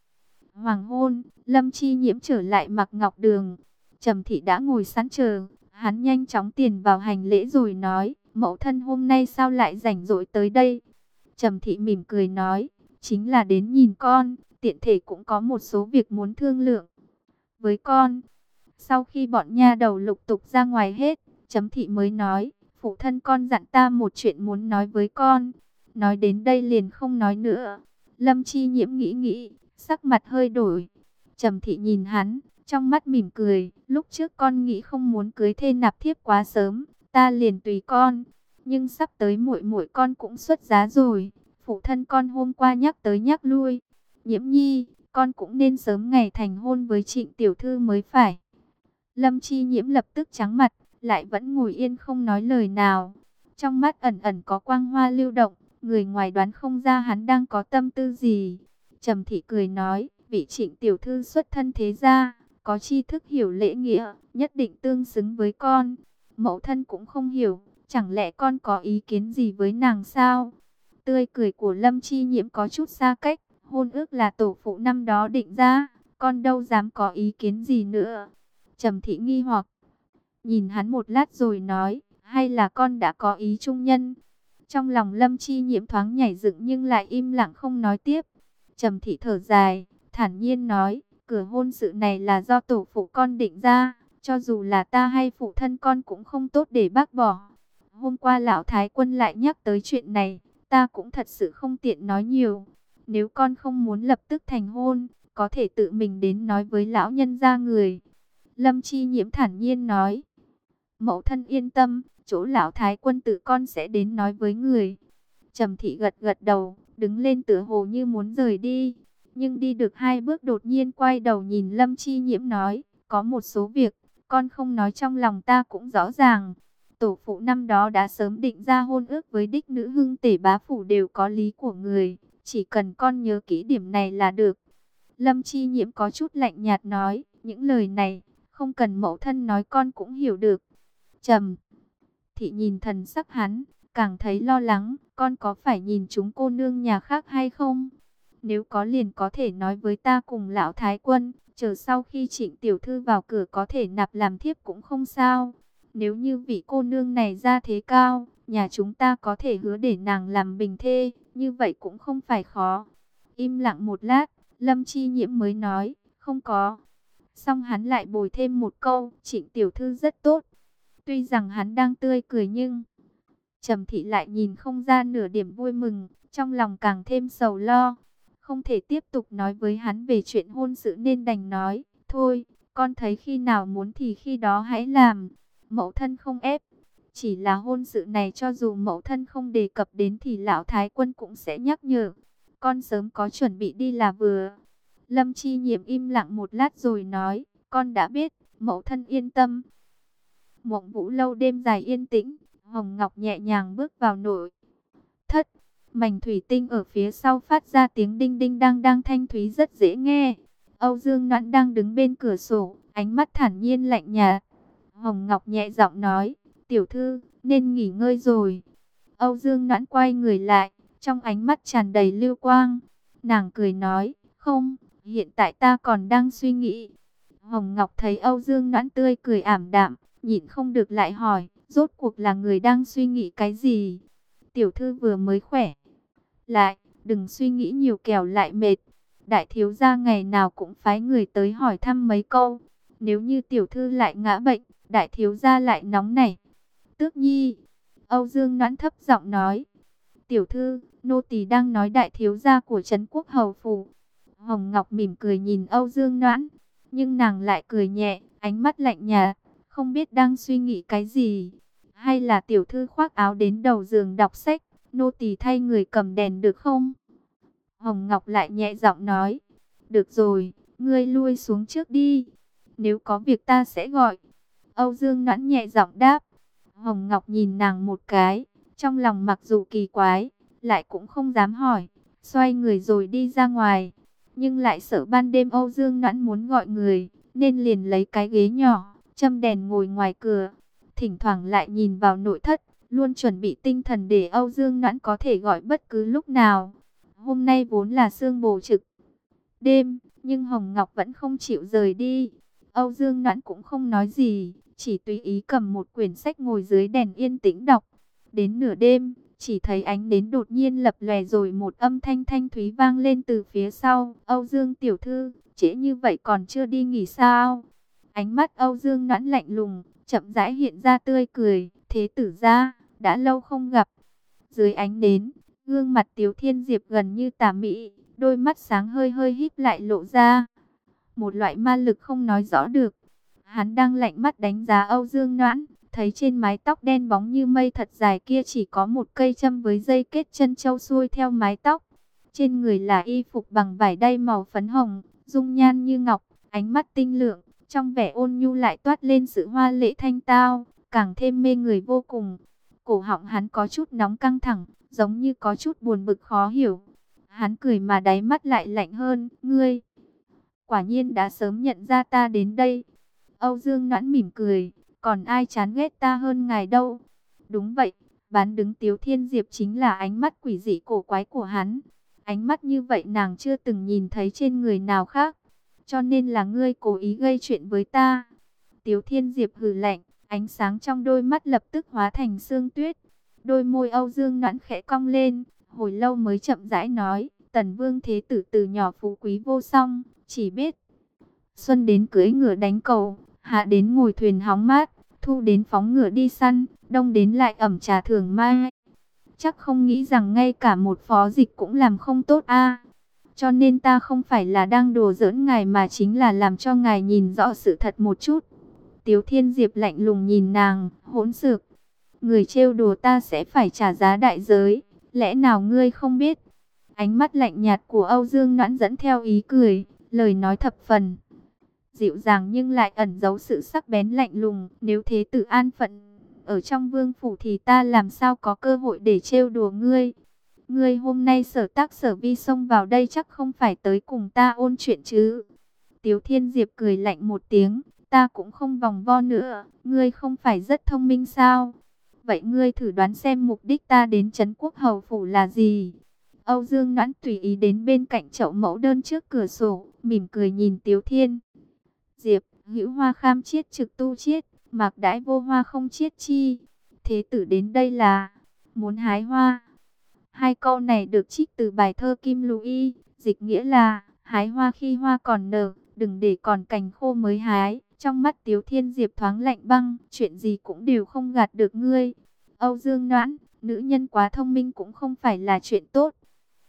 Hoàng hôn, Lâm Chi Nhiễm trở lại Mạc Ngọc Đường. Trầm Thị đã ngồi sẵn chờ, hắn nhanh chóng tiền vào hành lễ rồi nói, mẫu thân hôm nay sao lại rảnh rỗi tới đây? Trầm Thị mỉm cười nói, chính là đến nhìn con, tiện thể cũng có một số việc muốn thương lượng với con. Sau khi bọn nha đầu lục tục ra ngoài hết, Trầm Thị mới nói, phụ thân con dặn ta một chuyện muốn nói với con. Nói đến đây liền không nói nữa. Lâm Chi Nhiễm nghĩ nghĩ, sắc mặt hơi đổi. Trầm Thị nhìn hắn, trong mắt mỉm cười, lúc trước con nghĩ không muốn cưới thê nạp thiếp quá sớm, ta liền tùy con. Nhưng sắp tới muội muội con cũng xuất giá rồi, phụ thân con hôm qua nhắc tới nhắc lui. Nhiễm nhi, con cũng nên sớm ngày thành hôn với Trịnh tiểu thư mới phải. Lâm Chi Nhiễm lập tức trắng mặt, lại vẫn ngồi yên không nói lời nào. Trong mắt ẩn ẩn có quang hoa lưu động, người ngoài đoán không ra hắn đang có tâm tư gì. Trầm Thị cười nói, vị Trịnh tiểu thư xuất thân thế gia, có tri thức hiểu lễ nghĩa, nhất định tương xứng với con. Mẫu thân cũng không hiểu, chẳng lẽ con có ý kiến gì với nàng sao? Tươi cười của Lâm Chi Nhiễm có chút xa cách, hôn ước là tổ phụ năm đó định ra, con đâu dám có ý kiến gì nữa. Trầm Thị nghi hoặc, nhìn hắn một lát rồi nói, hay là con đã có ý trung nhân? Trong lòng Lâm Chi Nhiễm thoáng nhảy dựng nhưng lại im lặng không nói tiếp. Trầm Thị thở dài, thản nhiên nói, cửa hôn sự này là do tổ phụ con định ra, cho dù là ta hay phụ thân con cũng không tốt để bác bỏ. Hôm qua lão thái quân lại nhắc tới chuyện này, ta cũng thật sự không tiện nói nhiều. Nếu con không muốn lập tức thành hôn, có thể tự mình đến nói với lão nhân gia người. Lâm Chi Nhiễm thản nhiên nói, mẫu thân yên tâm, chỗ lão thái quân tự con sẽ đến nói với người. Trầm Thị gật gật đầu, đứng lên tựa hồ như muốn rời đi. Nhưng đi được hai bước đột nhiên quay đầu nhìn Lâm Chi Nhiễm nói, có một số việc, con không nói trong lòng ta cũng rõ ràng. Tổ phụ năm đó đã sớm định ra hôn ước với đích nữ Hưng Tể bá phủ đều có lý của người. Chỉ cần con nhớ kỹ điểm này là được. Lâm Chi Nhiễm có chút lạnh nhạt nói, những lời này, không cần mẫu thân nói con cũng hiểu được. Trầm Thị nhìn thần sắc hắn, càng thấy lo lắng, con có phải nhìn chúng cô nương nhà khác hay không? Nếu có liền có thể nói với ta cùng lão thái quân, chờ sau khi Trịnh tiểu thư vào cửa có thể nạp làm thiếp cũng không sao. Nếu như vị cô nương này ra thế cao, nhà chúng ta có thể hứa để nàng làm bình thê, như vậy cũng không phải khó. Im lặng một lát, Lâm Chi Nhiễm mới nói, không có. Xong hắn lại bồi thêm một câu, Trịnh tiểu thư rất tốt. Tuy rằng hắn đang tươi cười nhưng Trầm Thị lại nhìn không ra nửa điểm vui mừng, trong lòng càng thêm sầu lo. Không thể tiếp tục nói với hắn về chuyện hôn sự nên đành nói, thôi, con thấy khi nào muốn thì khi đó hãy làm, mẫu thân không ép. Chỉ là hôn sự này cho dù mẫu thân không đề cập đến thì lão thái quân cũng sẽ nhắc nhở. Con sớm có chuẩn bị đi là vừa. Lâm Chi Nhiễm im lặng một lát rồi nói, con đã biết, mẫu thân yên tâm. Mộng Vũ lâu đêm dài yên tĩnh, Hồng Ngọc nhẹ nhàng bước vào nội thất. Mảnh thủy tinh ở phía sau phát ra tiếng đinh đinh đang đang thanh thúy rất dễ nghe. Âu Dương Noãn đang đứng bên cửa sổ, ánh mắt thản nhiên lạnh nhạt. Hồng Ngọc nhẹ giọng nói, tiểu thư, nên nghỉ ngơi rồi. Âu Dương Noãn quay người lại, trong ánh mắt tràn đầy lưu quang. Nàng cười nói, không, hiện tại ta còn đang suy nghĩ. Hồng Ngọc thấy Âu Dương Noãn tươi cười ảm đạm, nhịn không được lại hỏi, rốt cuộc là người đang suy nghĩ cái gì? Tiểu thư vừa mới khỏe lại, đừng suy nghĩ nhiều kẻo lại mệt. Đại thiếu gia ngày nào cũng phái người tới hỏi thăm mấy câu. Nếu như tiểu thư lại ngã bệnh, đại thiếu gia lại nóng nảy. Tước Nhi, Âu Dương Noãn thấp giọng nói, tiểu thư, nô tỳ đang nói đại thiếu gia của Trấn Quốc hầu phủ. Hồng Ngọc mỉm cười nhìn Âu Dương Noãn, nhưng nàng lại cười nhẹ, ánh mắt lạnh nhạt, không biết đang suy nghĩ cái gì. Hay là tiểu thư khoác áo đến đầu giường đọc sách, nô tỳ thay người cầm đèn được không? Hồng Ngọc lại nhẹ giọng nói, được rồi, ngươi lui xuống trước đi, nếu có việc ta sẽ gọi. Âu Dương Noãn nhẹ giọng đáp. Hồng Ngọc nhìn nàng một cái, trong lòng mặc dù kỳ quái, lại cũng không dám hỏi, xoay người rồi đi ra ngoài. Nhưng lại sợ ban đêm Âu Dương Noãn muốn gọi người, nên liền lấy cái ghế nhỏ, châm đèn ngồi ngoài cửa, thỉnh thoảng lại nhìn vào nội thất, luôn chuẩn bị tinh thần để Âu Dương Noãn có thể gọi bất cứ lúc nào. Hôm nay vốn là sương bồ trực đêm, nhưng Hồng Ngọc vẫn không chịu rời đi. Âu Dương Noãn cũng không nói gì, chỉ tùy ý cầm một quyển sách ngồi dưới đèn yên tĩnh đọc. Đến nửa đêm, chỉ thấy ánh nến đột nhiên lập lòe rồi một âm thanh thanh thúy vang lên từ phía sau. Âu Dương tiểu thư, trễ như vậy còn chưa đi nghỉ sao? Ánh mắt Âu Dương Noãn lạnh lùng, chậm rãi hiện ra tươi cười. Thế tử gia, đã lâu không gặp. Dưới ánh nến, gương mặt Tiếu Thiên Diệp gần như tà mị, đôi mắt sáng hơi hơi híp lại lộ ra một loại ma lực không nói rõ được. Hắn đang lạnh mắt đánh giá Âu Dương Noãn, thấy trên mái tóc đen bóng như mây thật dài kia chỉ có một cây châm với dây kết chân châu xuôi theo mái tóc. Trên người là y phục bằng vải đay màu phấn hồng, dung nhan như ngọc, ánh mắt tinh lượng, trong vẻ ôn nhu lại toát lên sự hoa lệ thanh tao, càng thêm mê người vô cùng. Cổ họng hắn có chút nóng căng thẳng, giống như có chút buồn bực khó hiểu. Hắn cười mà đáy mắt lại lạnh hơn, ngươi quả nhiên đã sớm nhận ra ta đến đây. Âu Dương Noãn mỉm cười, còn ai chán ghét ta hơn ngài đâu. Đúng vậy, bán đứng Tiếu Thiên Diệp chính là ánh mắt quỷ dị cổ quái của hắn. Ánh mắt như vậy nàng chưa từng nhìn thấy trên người nào khác. Cho nên là ngươi cố ý gây chuyện với ta. Tiếu Thiên Diệp hừ lạnh, ánh sáng trong đôi mắt lập tức hóa thành sương tuyết. Đôi môi Âu Dương Noãn khẽ cong lên, hồi lâu mới chậm rãi nói, Tần Vương thế tử từ nhỏ phú quý vô song, chỉ biết xuân đến cưỡi ngựa đánh cầu, hạ đến ngồi thuyền hóng mát, thu đến phóng ngựa đi săn, đông đến lại ẩm trà thưởng mai. Chắc không nghĩ rằng ngay cả một phó dịch cũng làm không tốt a. Cho nên ta không phải là đang đùa giỡn ngài mà chính là làm cho ngài nhìn rõ sự thật một chút. Tiếu Thiên Diệp lạnh lùng nhìn nàng, hỗn xược. Người trêu đùa ta sẽ phải trả giá đại giới, lẽ nào ngươi không biết? Ánh mắt lạnh nhạt của Âu Dương Noãn dẫn theo ý cười, lời nói thập phần dịu dàng nhưng lại ẩn giấu sự sắc bén lạnh lùng. Nếu thế tử an phận ở trong vương phủ thì ta làm sao có cơ hội để trêu đùa ngươi? Ngươi hôm nay sở tác sở vi xông vào đây chắc không phải tới cùng ta ôn chuyện chứ? Tiếu Thiên Diệp cười lạnh một tiếng, ta cũng không vòng vo nữa, ngươi không phải rất thông minh sao? Vậy ngươi thử đoán xem mục đích ta đến Trấn Quốc hầu phủ là gì? Âu Dương Noãn tùy ý đến bên cạnh chậu mẫu đơn trước cửa sổ, mỉm cười nhìn Tiếu Thiên Diệp, hữu hoa kham chiết trực tu chiết, mạc đãi vô hoa không chiết chi. Thế tử đến đây là muốn hái hoa. Hai câu này được trích từ bài thơ Kim Lũ Y, dịch nghĩa là hái hoa khi hoa còn nở, đừng để còn cành khô mới hái. Trong mắt Tiếu Thiên Diệp thoáng lạnh băng, chuyện gì cũng đều không gạt được ngươi. Âu Dương Noãn, nữ nhân quá thông minh cũng không phải là chuyện tốt.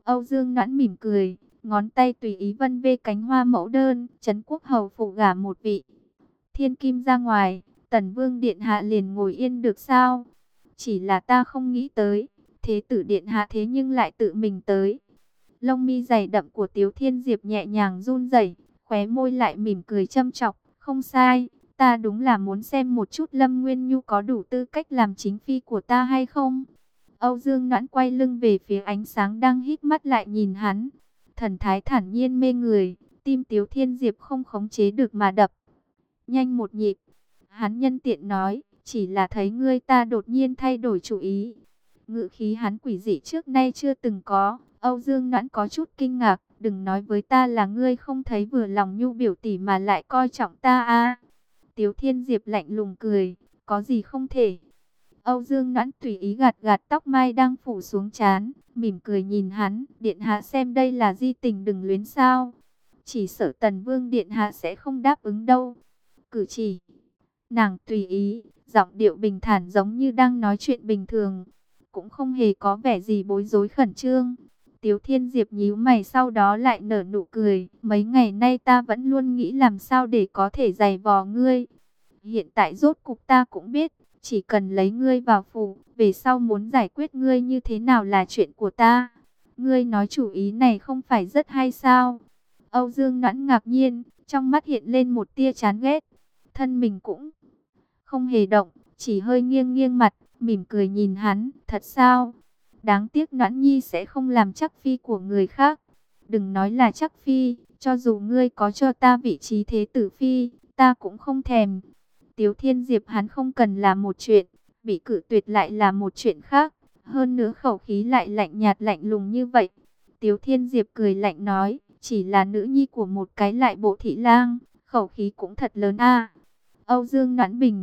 Âu Dương Noãn mỉm cười, ngón tay tùy ý vân vê cánh hoa mẫu đơn, trấn quốc hầu phủ gả một vị thiên kim ra ngoài, Tần Vương điện hạ liền ngồi yên được sao? Chỉ là ta không nghĩ tới, thế tử điện hạ thế nhưng lại tự mình tới. Lông mi dày đậm của Tiếu Thiên Diệp nhẹ nhàng run rẩy, khóe môi lại mỉm cười châm chọc, không sai, ta đúng là muốn xem một chút Lâm Nguyên Nhu có đủ tư cách làm chính phi của ta hay không. Âu Dương Noãn quay lưng về phía ánh sáng đang híp mắt lại nhìn hắn, thần thái thản nhiên mê người, tim Tiếu Thiên Diệp không khống chế được mà đập nhanh một nhịp. Hắn nhân tiện nói, chỉ là thấy ngươi ta đột nhiên thay đổi chủ ý. Ngữ khí hắn quỷ dị trước nay chưa từng có. Âu Dương Noãn có chút kinh ngạc, đừng nói với ta là ngươi không thấy vừa lòng Nhu biểu tỷ mà lại coi trọng ta à. Tiếu Thiên Diệp lạnh lùng cười, có gì không thể. Âu Dương Noãn tùy ý gạt gạt tóc mai đang phủ xuống trán, mỉm cười nhìn hắn, điện hạ xem đây là di tình đừng luyến sao. Chỉ sợ Tần Vương điện hạ sẽ không đáp ứng đâu. Cử chỉ, nàng tùy ý, giọng điệu bình thản giống như đang nói chuyện bình thường, cũng không hề có vẻ gì bối rối khẩn trương. Tiếu Thiên Diệp nhíu mày sau đó lại nở nụ cười, mấy ngày nay ta vẫn luôn nghĩ làm sao để có thể giày vò ngươi. Hiện tại rốt cục ta cũng biết, chỉ cần lấy ngươi vào phủ, về sau muốn giải quyết ngươi như thế nào là chuyện của ta. Ngươi nói chủ ý này không phải rất hay sao? Âu Dương Noãn ngạc nhiên, trong mắt hiện lên một tia chán ghét. Thân mình cũng không hề động, chỉ hơi nghiêng nghiêng mặt, mỉm cười nhìn hắn, thật sao? Đáng tiếc Noãn Nhi sẽ không làm chắc phi của người khác. Đừng nói là chắc phi, cho dù ngươi có cho ta vị trí thế tử phi, ta cũng không thèm. Tiếu Thiên Diệp hắn không cần là một chuyện, bị cự tuyệt lại là một chuyện khác. Hơn nữa khẩu khí lại lạnh nhạt lạnh lùng như vậy. Tiếu Thiên Diệp cười lạnh nói, chỉ là nữ nhi của một cái lại bộ thị lang, khẩu khí cũng thật lớn a. Âu Dương Noãn bình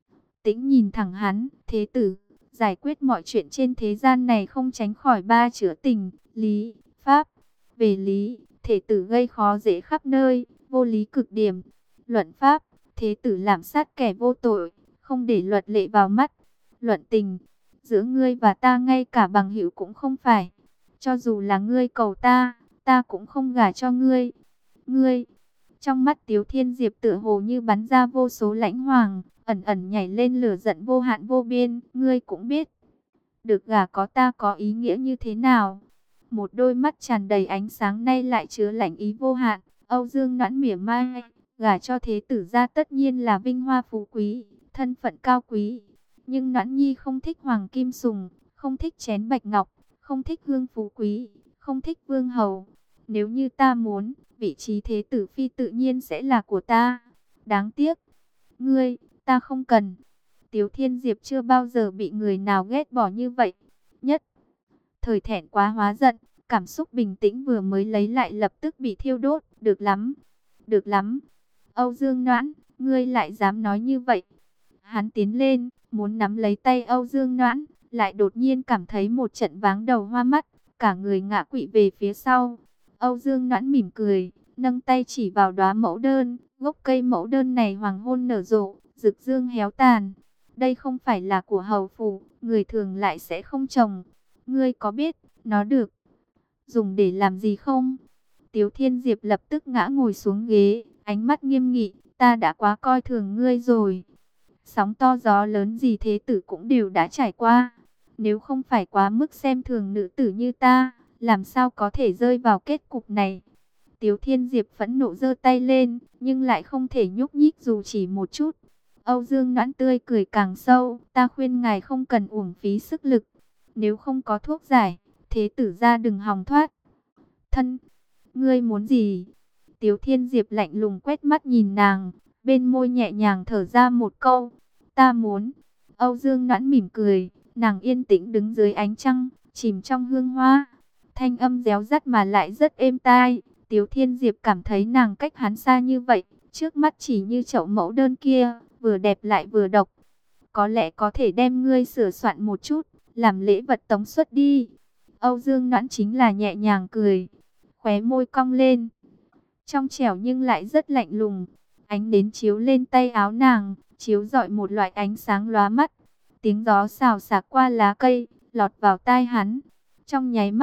tĩnh nhìn thẳng hắn, thế tử, giải quyết mọi chuyện trên thế gian này không tránh khỏi ba chữ tình, lý, pháp. Về lý, thế tử gây khó dễ khắp nơi, vô lý cực điểm. Luận pháp, thế tử lạm sát kẻ vô tội, không để luật lệ vào mắt. Luận tình, giữa ngươi và ta ngay cả bằng hữu cũng không phải. Cho dù là ngươi cầu ta, ta cũng không gả cho ngươi. Ngươi, trong mắt Tiếu Thiên Diệp tựa hồ như bắn ra vô số lãnh hoàng, ẩn ẩn nhảy lên lửa giận vô hạn vô biên. Ngươi cũng biết, được gả có ta có ý nghĩa như thế nào. Một đôi mắt tràn đầy ánh sáng nay lại chứa lạnh ý vô hạn. Âu Dương Noãn mỉa mai, gả cho thế tử gia tất nhiên là vinh hoa phú quý, thân phận cao quý. Nhưng Noãn Nhi không thích hoàng kim sùng, không thích chén bạch ngọc, không thích hương phú quý, không thích vương hầu. Nếu như ta muốn, vị trí thế tử phi tự nhiên sẽ là của ta. Đáng tiếc, ngươi, ta không cần. Tiếu Thiên Diệp chưa bao giờ bị người nào ghét bỏ như vậy. Nhất thời thẹn quá hóa giận, cảm xúc bình tĩnh vừa mới lấy lại lập tức bị thiêu đốt. Được lắm, được lắm. Âu Dương Noãn, ngươi lại dám nói như vậy. Hắn tiến lên, muốn nắm lấy tay Âu Dương Noãn, lại đột nhiên cảm thấy một trận váng đầu hoa mắt, cả người ngã quỵ về phía sau. Âu Dương Noãn mỉm cười, nâng tay chỉ vào đóa mẫu đơn, gốc cây mẫu đơn này hoàng hôn nở rộ, rực dương héo tàn. Đây không phải là của hầu phủ, người thường lại sẽ không trồng. Ngươi có biết, nó được dùng để làm gì không? Tiếu Thiên Diệp lập tức ngã ngồi xuống ghế, ánh mắt nghiêm nghị, ta đã quá coi thường ngươi rồi. Sóng to gió lớn gì thế tử cũng đều đã trải qua. Nếu không phải quá mức xem thường nữ tử như ta, làm sao có thể rơi vào kết cục này? Tiếu Thiên Diệp phẫn nộ giơ tay lên, nhưng lại không thể nhúc nhích dù chỉ một chút. Âu Dương Noãn tươi cười càng sâu, ta khuyên ngài không cần uổng phí sức lực. Nếu không có thuốc giải, thế tử ra đừng hòng thoát thân. Ngươi muốn gì? Tiếu Thiên Diệp lạnh lùng quét mắt nhìn nàng, bên môi nhẹ nhàng thở ra một câu, ta muốn. Âu Dương Noãn mỉm cười, nàng yên tĩnh đứng dưới ánh trăng, chìm trong hương hoa. Thanh âm réo rắt mà lại rất êm tai. Tiếu Thiên Diệp cảm thấy nàng cách hắn xa như vậy, trước mắt chỉ như chậu mẫu đơn kia, vừa đẹp lại vừa độc. Có lẽ có thể đem ngươi sửa soạn một chút, làm lễ vật tống xuất đi. Âu Dương Noãn chính là nhẹ nhàng cười, khóe môi cong lên, trong trẻo nhưng lại rất lạnh lùng. Ánh nến chiếu lên tay áo nàng, chiếu rọi một loại ánh sáng lóa mắt. Tiếng gió xào xạc qua lá cây, lọt vào tai hắn. Trong nháy mắt,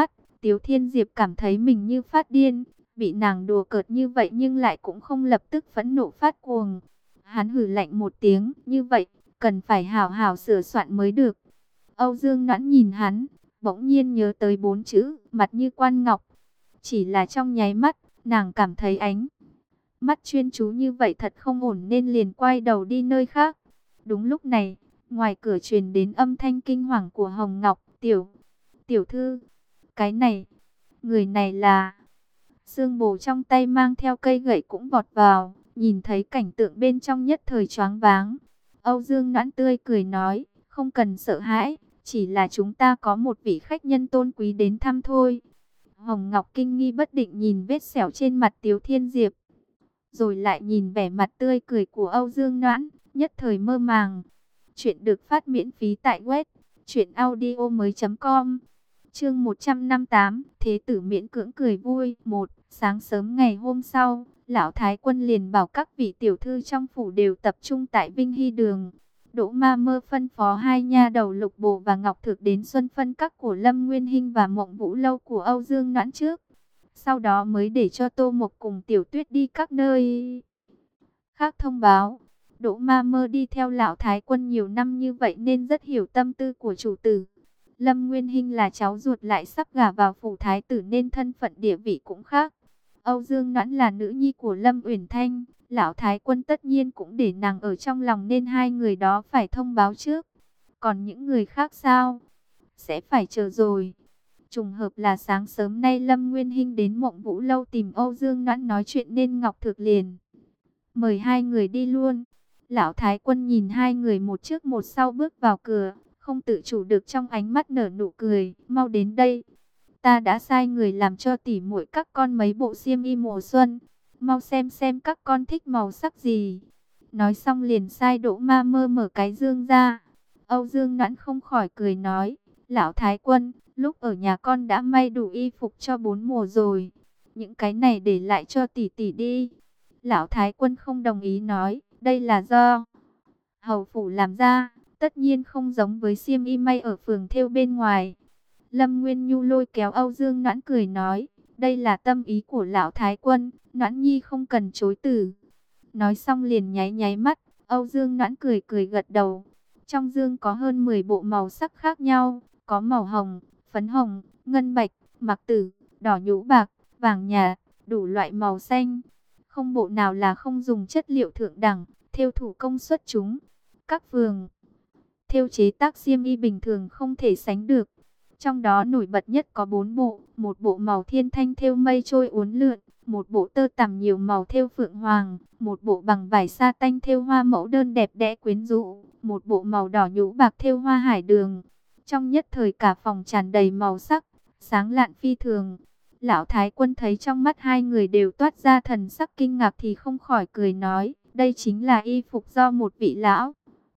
Tiếu Thiên Diệp cảm thấy mình như phát điên, bị nàng đùa cợt như vậy nhưng lại cũng không lập tức phẫn nộ phát cuồng. Hắn hử lạnh một tiếng, như vậy, cần phải hảo hảo sửa soạn mới được. Âu Dương Noãn nhìn hắn, bỗng nhiên nhớ tới bốn chữ, mặt như quan ngọc. Chỉ là trong nháy mắt, nàng cảm thấy ánh mắt chuyên chú như vậy thật không ổn nên liền quay đầu đi nơi khác. Đúng lúc này, ngoài cửa truyền đến âm thanh kinh hoàng của Hồng Ngọc, tiểu, tiểu thư, cái này, người này là... Sương Bồ trong tay mang theo cây gậy cũng vọt vào, nhìn thấy cảnh tượng bên trong nhất thời choáng váng. Âu Dương Noãn tươi cười nói, không cần sợ hãi, chỉ là chúng ta có một vị khách nhân tôn quý đến thăm thôi. Hồng Ngọc kinh nghi bất định nhìn vết sẹo trên mặt Tiếu Thiên Diệp, rồi lại nhìn vẻ mặt tươi cười của Âu Dương Noãn, nhất thời mơ màng. Chuyện được phát miễn phí tại web truyện audio mới chấm com. Chương một trăm năm mươi tám, Thế tử miễn cưỡng cười vui. Một, sáng sớm ngày hôm sau, lão thái quân liền bảo các vị tiểu thư trong phủ đều tập trung tại Vinh Hy đường. Đỗ Ma Mơ phân phó hai nha đầu Lục Bồ và Ngọc Thực đến xuân phân các của Lâm Nguyên Hinh và Mộng Vũ lâu của Âu Dương Noãn trước. Sau đó mới để cho Tô Mộc cùng Tiểu Tuyết đi các nơi khác thông báo. Đỗ Ma Mơ đi theo lão thái quân nhiều năm như vậy nên rất hiểu tâm tư của chủ tử. Lâm Nguyên Hinh là cháu ruột lại sắp gả vào phủ thái tử nên thân phận địa vị cũng khác. Âu Dương Noãn là nữ nhi của Lâm Uyển Thanh, lão thái quân tất nhiên cũng để nàng ở trong lòng nên hai người đó phải thông báo trước. Còn những người khác sao? Sẽ phải chờ rồi. Trùng hợp là sáng sớm nay Lâm Nguyên Hinh đến Mộng Vũ lâu tìm Âu Dương Noãn nói chuyện nên Ngọc Thực liền mời hai người đi luôn. Lão thái quân nhìn hai người một trước một sau bước vào cửa, không tự chủ được trong ánh mắt nở nụ cười. Mau đến đây, ta đã sai người làm cho tỉ muội các con mấy bộ xiêm y mùa xuân, mau xem xem các con thích màu sắc gì. Nói xong liền sai Đỗ Ma Mơ mở cái dương ra. Âu Dương Noãn không khỏi cười nói, lão thái quân, lúc ở nhà con đã may đủ y phục cho bốn mùa rồi, những cái này để lại cho tỷ tỷ đi. Lão thái quân không đồng ý nói, đây là do hầu phủ làm ra, tất nhiên không giống với xiêm y may ở phường thêu bên ngoài. Lâm Nguyên Nhu lôi kéo Âu Dương Noãn cười nói, đây là tâm ý của lão thái quân, Noãn nhi không cần chối từ. Nói xong liền nháy nháy mắt, Âu Dương Noãn cười cười gật đầu. Trong dương có hơn mười bộ màu sắc khác nhau, có màu hồng, phấn hồng, ngân bạch, mạc tử, đỏ nhũ bạc, vàng nhạt, đủ loại màu xanh. Không bộ nào là không dùng chất liệu thượng đẳng, thêu thủ công xuất chúng. Các phường thêu chế tác xiêm y bình thường không thể sánh được. Trong đó nổi bật nhất có bốn bộ, một bộ màu thiên thanh thêu mây trôi uốn lượn, một bộ tơ tằm nhiều màu thêu phượng hoàng, một bộ bằng vải sa tanh thêu hoa mẫu đơn đẹp đẽ quyến rũ, một bộ màu đỏ nhũ bạc thêu hoa hải đường. Trong nhất thời cả phòng tràn đầy màu sắc, sáng lạn phi thường. Lão thái quân thấy trong mắt hai người đều toát ra thần sắc kinh ngạc thì không khỏi cười nói, đây chính là y phục do một vị lão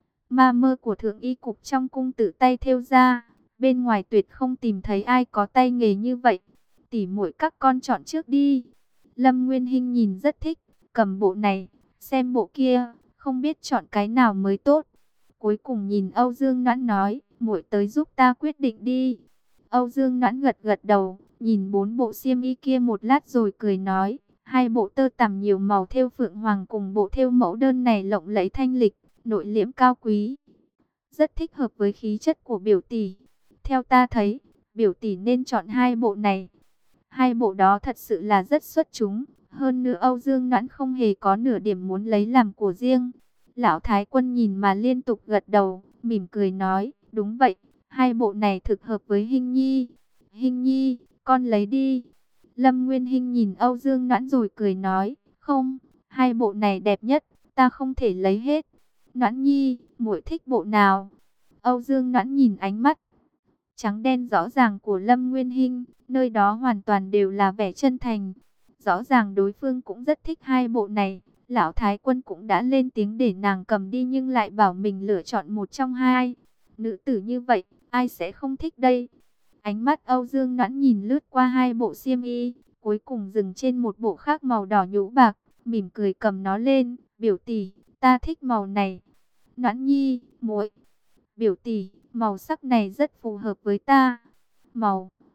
ma mơ của thượng y cục trong cung tự tay thêu ra. Bên ngoài tuyệt không tìm thấy ai có tay nghề như vậy. Tỉ muội các con chọn trước đi. Lâm Nguyên Hinh nhìn rất thích, cầm bộ này, xem bộ kia, không biết chọn cái nào mới tốt. Cuối cùng nhìn Âu Dương Noãn nói, muội tới giúp ta quyết định đi. Âu Dương Noãn gật gật đầu, nhìn bốn bộ xiêm y kia một lát rồi cười nói, hai bộ tơ tằm nhiều màu thêu phượng hoàng cùng bộ thêu mẫu đơn này lộng lẫy thanh lịch, nội liễm cao quý, rất thích hợp với khí chất của biểu tỷ. Theo ta thấy, biểu tỷ nên chọn hai bộ này. Hai bộ đó thật sự là rất xuất chúng. Hơn nữa Âu Dương Noãn không hề có nửa điểm muốn lấy làm của riêng. Lão thái quân nhìn mà liên tục gật đầu, mỉm cười nói, đúng vậy, hai bộ này thực hợp với Hinh Nhi. Hinh Nhi, con lấy đi. Lâm Nguyên Hinh nhìn Âu Dương Noãn rồi cười nói, không, hai bộ này đẹp nhất, ta không thể lấy hết. Noãn Nhi, muội thích bộ nào? Âu Dương Noãn nhìn ánh mắt trắng đen rõ ràng của Lâm Nguyên Hinh, nơi đó hoàn toàn đều là vẻ chân thành. Rõ ràng đối phương cũng rất thích hai bộ này. Lão thái quân cũng đã lên tiếng để nàng cầm đi nhưng lại bảo mình lựa chọn một trong hai. Nữ tử như vậy, ai sẽ không thích đây? Ánh mắt Âu Dương Noãn nhìn lướt qua hai bộ xiêm y, cuối cùng dừng trên một bộ khác màu đỏ nhũ bạc, mỉm cười cầm nó lên, biểu tỷ, ta thích màu này. Noãn Nhi, muội, biểu tỷ, màu sắc này rất phù hợp với ta. Màu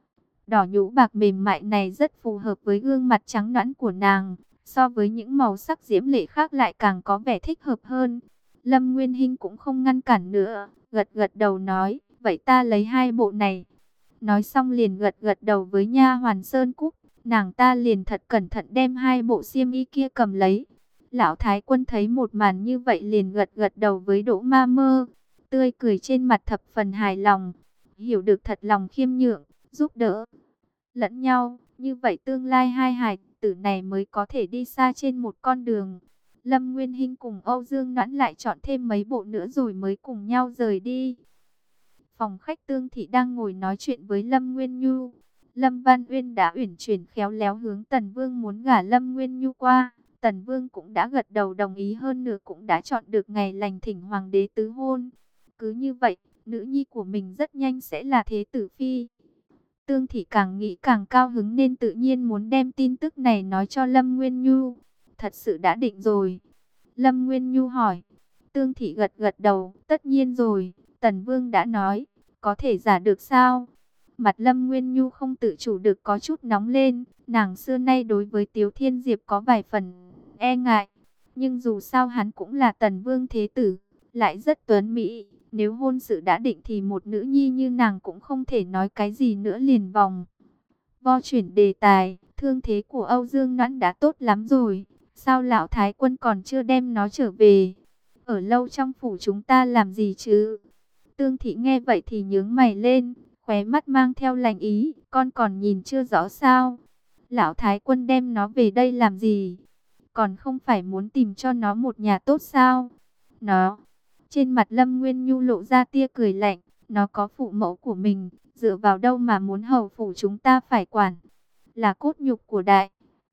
Đỏ nhũ bạc mềm mại này rất phù hợp với gương mặt trắng nõn của nàng, so với những màu sắc diễm lệ khác lại càng có vẻ thích hợp hơn. Lâm Nguyên Hinh cũng không ngăn cản nữa, gật gật đầu nói, vậy ta lấy hai bộ này. Nói xong liền gật gật đầu với nha hoàn Sơn Cúc, nàng ta liền thật cẩn thận đem hai bộ xiêm y kia cầm lấy. Lão Thái Quân thấy một màn như vậy liền gật gật đầu với Đỗ Ma Mơ, tươi cười trên mặt thập phần hài lòng, hiểu được thật lòng khiêm nhượng, giúp đỡ lẫn nhau, như vậy tương lai hai hài tử này mới có thể đi xa trên một con đường. Lâm Nguyên Hinh cùng Âu Dương Noãn lại chọn thêm mấy bộ nữa rồi mới cùng nhau rời đi. Phòng khách Tương Thị đang ngồi nói chuyện với Lâm Nguyên Nhu. Lâm Văn Uyên đã uyển chuyển khéo léo hướng Tần Vương muốn gả Lâm Nguyên Nhu qua. Tần Vương cũng đã gật đầu đồng ý, hơn nữa cũng đã chọn được ngày lành thỉnh hoàng đế tứ hôn. Cứ như vậy, nữ nhi của mình rất nhanh sẽ là thế tử phi. Tương Thị càng nghĩ càng cao hứng nên tự nhiên muốn đem tin tức này nói cho Lâm Nguyên Nhu. Thật sự đã định rồi. Lâm Nguyên Nhu hỏi. Tương Thị gật gật đầu, tất nhiên rồi, Tần Vương đã nói, có thể giả được sao? Mặt Lâm Nguyên Nhu không tự chủ được có chút nóng lên, nàng xưa nay đối với Tiếu Thiên Diệp có vài phần e ngại, nhưng dù sao hắn cũng là Tần Vương thế tử, lại rất tuấn mỹ, nếu hôn sự đã định thì một nữ nhi như nàng cũng không thể nói cái gì nữa liền vòng vo chuyển đề tài. Thương thế của Âu Dương Noãn đã tốt lắm rồi, sao lão Thái Quân còn chưa đem nó trở về? Ở lâu trong phủ chúng ta làm gì chứ? Tương Thị nghe vậy thì nhướng mày lên, khóe mắt mang theo lạnh ý, con còn nhìn chưa rõ sao? Lão Thái Quân đem nó về đây làm gì? Còn không phải muốn tìm cho nó một nhà tốt sao? Nó, trên mặt Lâm Nguyên Nhu lộ ra tia cười lạnh, nó có phụ mẫu của mình, dựa vào đâu mà muốn hầu phủ chúng ta phải quản? Là cốt nhục của đại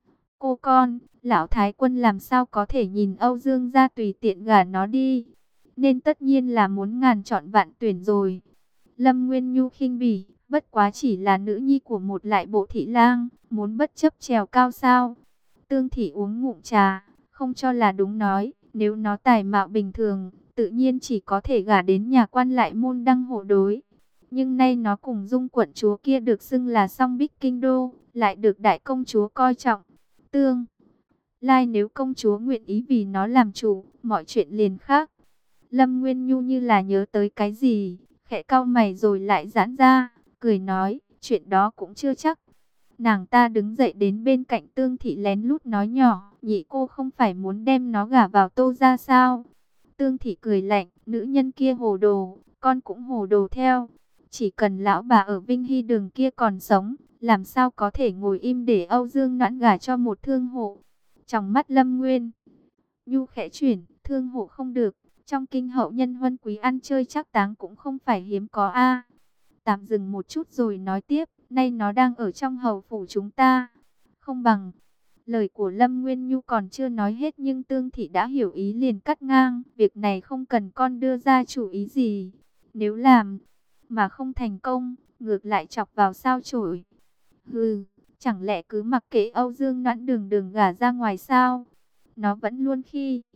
cô con, lão Thái Quân làm sao có thể nhìn Âu Dương gia tùy tiện gả nó đi? Nên tất nhiên là muốn ngàn chọn vạn tuyển rồi. Lâm Nguyên Nhu khinh bỉ, bất quá chỉ là nữ nhi của một lại bộ thị lang, muốn bất chấp trèo cao sao? Tương Thị uống ngụm trà, không cho là đúng nói, nếu nó tài mạo bình thường, tự nhiên chỉ có thể gả đến nhà quan lại môn đăng hộ đối. Nhưng nay nó cùng Dung quận chúa kia được xưng là song bích kinh đô, lại được đại công chúa coi trọng. Tương lai nếu công chúa nguyện ý vì nó làm chủ, mọi chuyện liền khác. Lâm Nguyên Nhu như là nhớ tới cái gì, khẽ cau mày rồi lại giãn ra, cười nói, chuyện đó cũng chưa chắc. Nàng ta đứng dậy đến bên cạnh Tương Thị lén lút nói nhỏ, nhị cô không phải muốn đem nó gả vào Tô gia sao? Tương Thị cười lạnh, nữ nhân kia hồ đồ, con cũng hồ đồ theo. Chỉ cần lão bà ở Vinh Hy Đường kia còn sống, làm sao có thể ngồi im để Âu Dương Noãn gả cho một thương hộ? Trong mắt Lâm Nguyên Nhu khẽ chuyển, thương hộ không được, trong kinh hậu nhân huân quý ăn chơi chắc táng cũng không phải hiếm có a. Tạm dừng một chút rồi nói tiếp, nay nó đang ở trong hầu phủ chúng ta, không bằng. Lời của Lâm Nguyên Nhu còn chưa nói hết nhưng Tương Thị đã hiểu ý liền cắt ngang, việc này không cần con đưa ra chủ ý gì. Nếu làm mà không thành công, ngược lại chọc vào sao chổi. Hừ, chẳng lẽ cứ mặc kệ Âu Dương Noãn đường đường gả ra ngoài sao? Nó vẫn luôn khi